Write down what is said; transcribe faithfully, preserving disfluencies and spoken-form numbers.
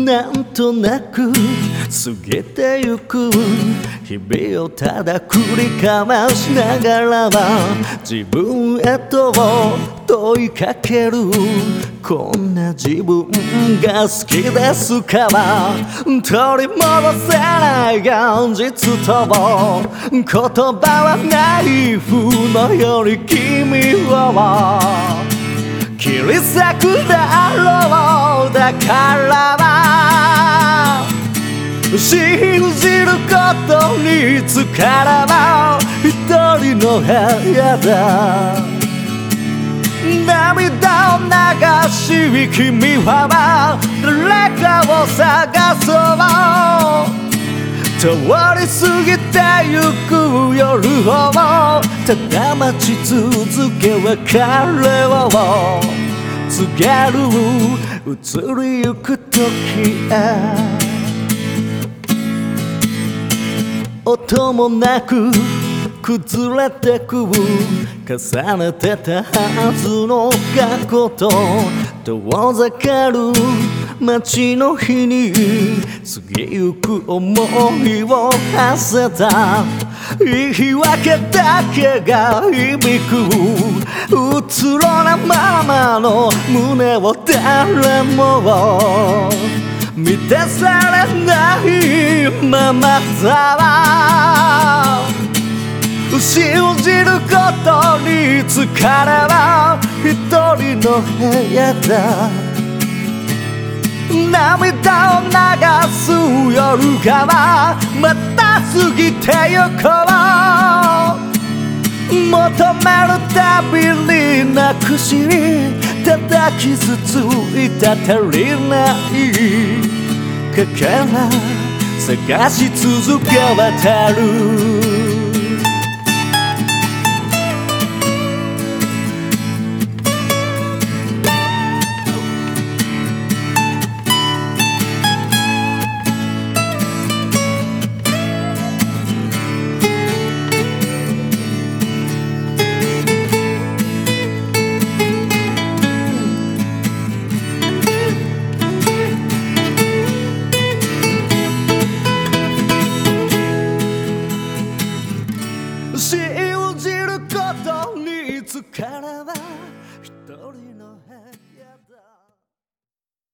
なんとなく過ぎてゆく日々をただ繰り返しながらは自分へと問いかける。こんな自分が好きですから取り戻せない現実とも言葉はナイフのように君を切り裂くだろう。だからは信じることに疲れば一人の部屋だ。涙を流し君は誰かを探そう通り過ぎてゆく夜をただ待ち続け別れを告げる移りゆく時へ。音もなく崩れてく重ねてたはずの過去と遠ざかる街の日に過ぎゆく思いを馳せた言い訳だけが響くうつろなままの胸を誰も満たされないままだわ。信じることに疲れは一人の部屋だ。涙を流す夜がまた過ぎてゆこう。求めるたびになくしただ傷ついた足りないかけら探し続け渡る。